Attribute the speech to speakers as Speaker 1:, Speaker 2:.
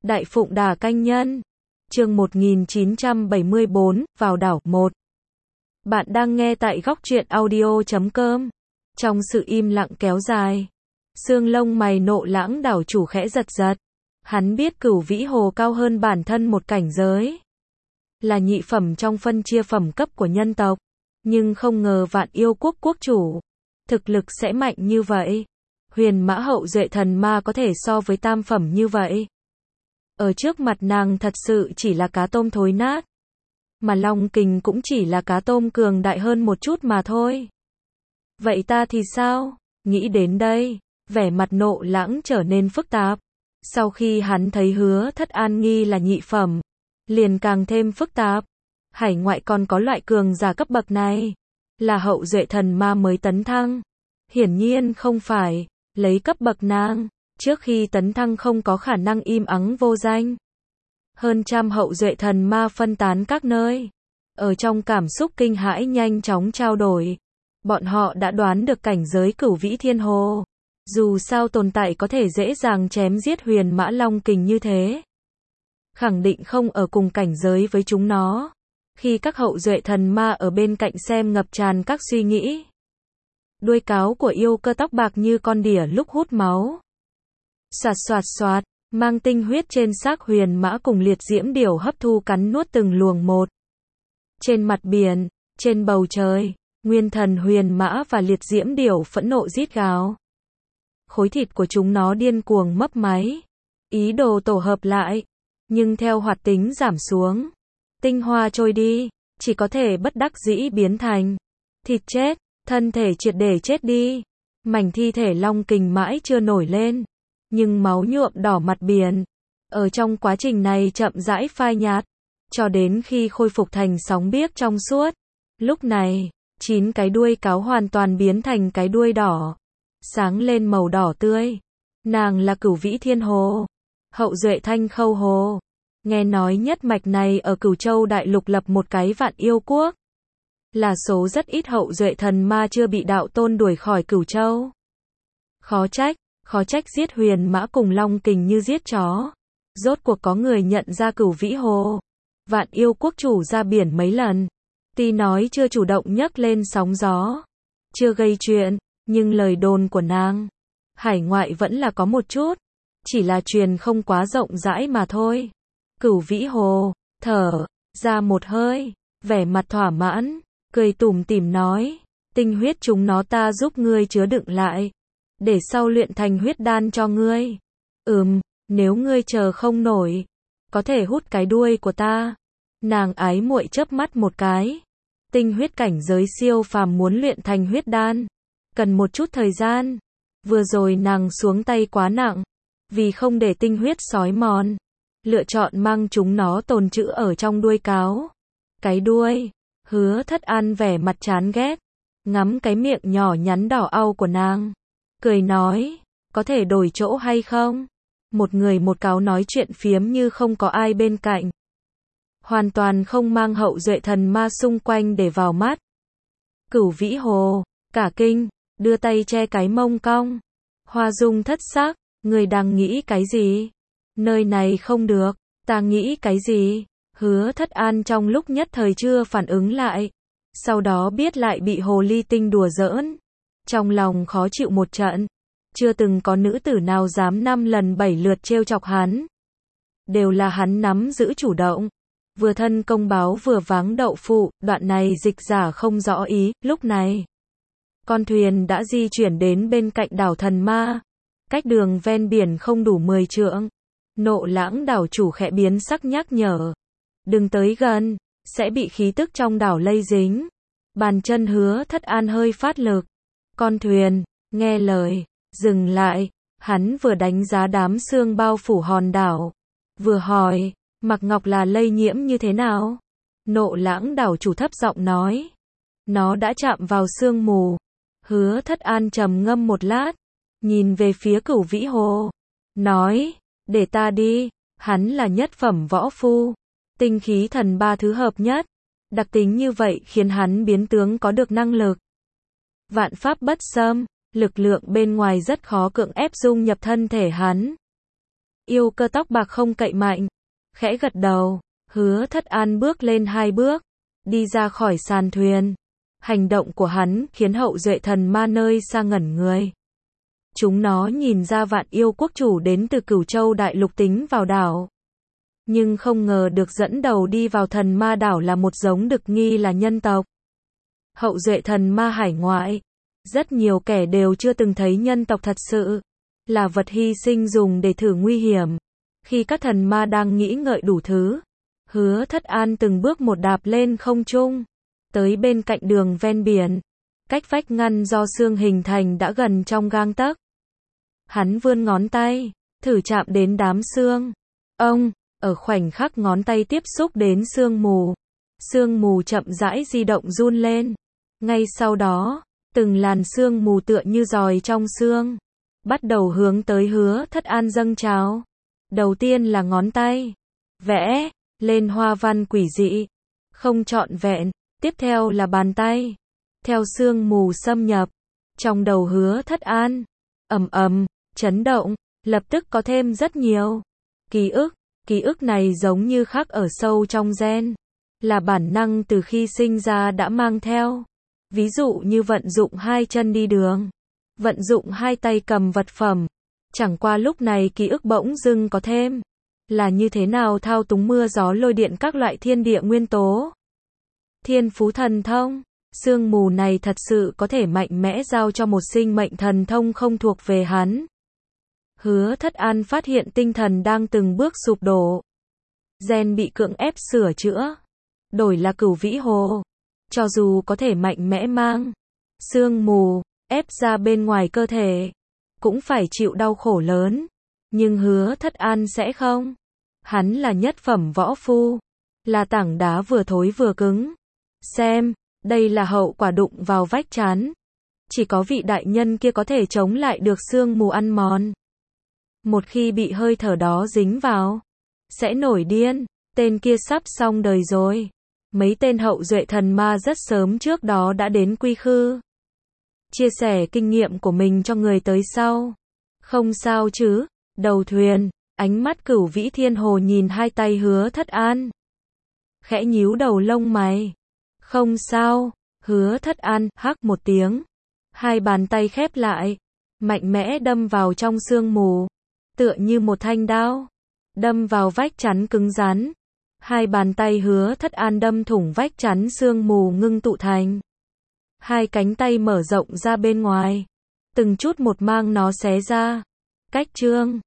Speaker 1: Đại Phụng Đà Canh Nhân. Chương 1974, vào đảo 1. Bạn đang nghe tại góc truyện audio.com. Trong sự im lặng kéo dài, xương lông mày Nộ Lãng đảo chủ khẽ giật giật. Hắn biết Cửu Vĩ Hồ cao hơn bản thân một cảnh giới, là nhị phẩm trong phân chia phẩm cấp của nhân tộc, nhưng không ngờ Vạn Yêu Quốc quốc chủ thực lực sẽ mạnh như vậy. Huyền Mã hậu duệ thần ma có thể so với tam phẩm như vậy. Ở trước mặt nàng thật sự chỉ là cá tôm thối nát, mà Long Kình cũng chỉ là cá tôm cường đại hơn một chút mà thôi. Vậy ta thì sao? Nghĩ đến đây, vẻ mặt Nộ Lãng trở nên phức tạp. Sau khi hắn thấy Hứa Thất An nghi là nhị phẩm, liền càng thêm phức tạp. Hải ngoại còn có loại cường giả cấp bậc này, là hậu duệ thần ma mới tấn thăng. Hiển nhiên không phải, lấy cấp bậc nàng, trước khi tấn thăng không có khả năng im ắng vô danh. Hơn trăm hậu duệ thần ma phân tán các nơi, ở trong cảm xúc kinh hãi nhanh chóng trao đổi. Bọn họ đã đoán được cảnh giới Cửu Vĩ Thiên Hồ. Dù sao tồn tại có thể dễ dàng chém giết Huyền Mã Long Kình như thế, khẳng định không ở cùng cảnh giới với chúng nó. Khi các hậu duệ thần ma ở bên cạnh xem ngập tràn các suy nghĩ. Đuôi cáo của yêu cơ tóc bạc như con đỉa lúc hút máu. Xoạt xoạt xoạt, mang tinh huyết trên xác Huyền Mã cùng liệt diễm điểu hấp thu cắn nuốt từng luồng một. Trên mặt biển, trên bầu trời, nguyên thần Huyền Mã và liệt diễm điểu phẫn nộ rít gào. Khối thịt của chúng nó điên cuồng mấp máy, ý đồ tổ hợp lại, nhưng theo hoạt tính giảm xuống, tinh hoa trôi đi, chỉ có thể bất đắc dĩ biến thành thịt chết, thân thể triệt để chết đi. Mảnh thi thể Long Kình mãi chưa nổi lên, nhưng máu nhuộm đỏ mặt biển. Ở trong quá trình này chậm rãi phai nhạt, cho đến khi khôi phục thành sóng biếc trong suốt. Lúc này, 9 cái đuôi cáo hoàn toàn biến thành cái đuôi đỏ, sáng lên màu đỏ tươi. Nàng là Cửu Vĩ Thiên Hồ, hậu duệ Thanh Khâu Hồ. Nghe nói nhất mạch này ở Cửu Châu Đại Lục lập một cái Vạn Yêu Quốc, là số rất ít hậu duệ thần ma chưa bị đạo tôn đuổi khỏi Cửu Châu. Khó trách giết Huyền Mã cùng Long Kình như giết chó. Rốt cuộc có người nhận ra Cửu Vĩ Hồ, Vạn Yêu Quốc chủ ra biển mấy lần. Tuy nói chưa chủ động nhấc lên sóng gió, chưa gây chuyện, nhưng lời đồn của nàng, hải ngoại vẫn là có một chút, chỉ là truyền không quá rộng rãi mà thôi. Cửu Vĩ Hồ thở ra một hơi, vẻ mặt thỏa mãn, cười tủm tỉm nói, tinh huyết chúng nó ta giúp ngươi chứa đựng lại, để sau luyện thành huyết đan cho ngươi. Nếu ngươi chờ không nổi, có thể hút cái đuôi của ta. Nàng ái muội chớp mắt một cái. Tinh huyết cảnh giới siêu phàm muốn luyện thành huyết đan, cần một chút thời gian. Vừa rồi nàng xuống tay quá nặng, vì không để tinh huyết xói mòn, lựa chọn mang chúng nó tồn trữ ở trong đuôi cáo. Cái đuôi, Hứa Thất An vẻ mặt chán ghét, ngắm cái miệng nhỏ nhắn đỏ au của nàng, cười nói, có thể đổi chỗ hay không? Một người một cáo nói chuyện phiếm như không có ai bên cạnh, hoàn toàn không mang hậu duệ thần ma xung quanh để vào mắt. Cửu Vĩ Hồ cả kinh, đưa tay che cái mông cong, hoa dung thất sắc, người đang nghĩ cái gì? Nơi này không được, ta nghĩ cái gì? Hứa Thất An trong lúc nhất thời chưa phản ứng lại, sau đó biết lại bị hồ ly tinh đùa giỡn, trong lòng khó chịu một trận. Chưa từng có nữ tử nào dám 5 lần 7 lượt trêu chọc hắn, đều là hắn nắm giữ chủ động, vừa thân công báo vừa váng đậu phụ. Đoạn này dịch giả không rõ ý. Lúc này, con thuyền đã di chuyển đến bên cạnh đảo thần ma, cách đường ven biển không đủ 10 trượng. Nộ Lãng đảo chủ khẽ biến sắc nhắc nhở, đừng tới gần, sẽ bị khí tức trong đảo lây dính. Bàn chân Hứa Thất An hơi phát lực, con thuyền nghe lời dừng lại. Hắn vừa đánh giá đám sương bao phủ hòn đảo, vừa hỏi, Mặc Ngọc là lây nhiễm như thế nào? Nộ Lãng đảo chủ thấp giọng nói, nó đã chạm vào sương mù. Hứa Thất An trầm ngâm một lát, nhìn về phía Cửu Vĩ Hồ, nói, để ta đi. Hắn là nhất phẩm võ phu, tinh khí thần ba thứ hợp nhất, đặc tính như vậy khiến hắn biến tướng có được năng lực vạn pháp bất xâm. Lực lượng bên ngoài rất khó cưỡng ép dung nhập thân thể hắn. Yêu cơ tóc bạc không cậy mạnh, khẽ gật đầu. Hứa Thất An bước lên 2 bước, đi ra khỏi sàn thuyền. Hành động của hắn khiến hậu duệ thần ma nơi xa ngẩn người. Chúng nó nhìn ra Vạn Yêu quốc chủ đến từ Cửu Châu Đại Lục tính vào đảo. Nhưng không ngờ được dẫn đầu đi vào thần ma đảo là một giống được nghi là nhân tộc. Hậu duệ thần ma hải ngoại. Rất nhiều kẻ đều chưa từng thấy nhân tộc thật sự. Là vật hy sinh dùng để thử nguy hiểm. Khi các thần ma đang nghĩ ngợi đủ thứ, Hứa Thất An từng bước một đạp lên không trung, tới bên cạnh đường ven biển. Cách vách ngăn do xương hình thành đã gần trong gang tấc. Hắn vươn ngón tay, thử chạm đến đám xương. Ở khoảnh khắc ngón tay tiếp xúc đến sương mù chậm rãi di động run lên. Ngay sau đó, từng làn sương mù tựa như giòi trong xương, bắt đầu hướng tới Hứa Thất An dâng trào. Đầu tiên là ngón tay, vẽ lên hoa văn quỷ dị, không trọn vẹn. Tiếp theo là bàn tay, theo sương mù xâm nhập. Trong đầu Hứa Thất An, chấn động, lập tức có thêm rất nhiều ký ức này giống như khắc ở sâu trong gen, là bản năng từ khi sinh ra đã mang theo. Ví dụ như vận dụng 2 chân đi đường, vận dụng 2 tay cầm vật phẩm. Chẳng qua lúc này ký ức bỗng dưng có thêm, là như thế nào thao túng mưa gió lôi điện các loại thiên địa nguyên tố. Thiên phú thần thông, sương mù này thật sự có thể mạnh mẽ giao cho một sinh mệnh thần thông không thuộc về hắn. Hứa Thất An phát hiện tinh thần đang từng bước sụp đổ. Gen bị cưỡng ép sửa chữa, đổi là Cửu Vĩ Hồ. Cho dù có thể mạnh mẽ mang sương mù ép ra bên ngoài cơ thể, cũng phải chịu đau khổ lớn. Nhưng Hứa Thất An sẽ không. Hắn là nhất phẩm võ phu, là tảng đá vừa thối vừa cứng. Xem, đây là hậu quả đụng vào vách chắn. Chỉ có vị đại nhân kia có thể chống lại được sương mù ăn mòn. Một khi bị hơi thở đó dính vào, sẽ nổi điên. Tên kia sắp xong đời rồi. Mấy tên hậu duệ thần ma rất sớm trước đó đã đến Quy Khư, chia sẻ kinh nghiệm của mình cho người tới sau. Không sao chứ? Đầu thuyền, ánh mắt Cửu Vĩ Thiên Hồ nhìn 2 tay Hứa Thất An, khẽ nhíu đầu lông mày. Không sao. Hứa Thất An hắc một tiếng, 2 bàn tay khép lại, mạnh mẽ đâm vào trong sương mù, tựa như một thanh đao, đâm vào vách chắn cứng rắn. 2 bàn tay Hứa Thất An đâm thủng vách chắn sương mù ngưng tụ thành 2 cánh tay mở rộng ra bên ngoài, từng chút một mang nó xé ra. Cách chương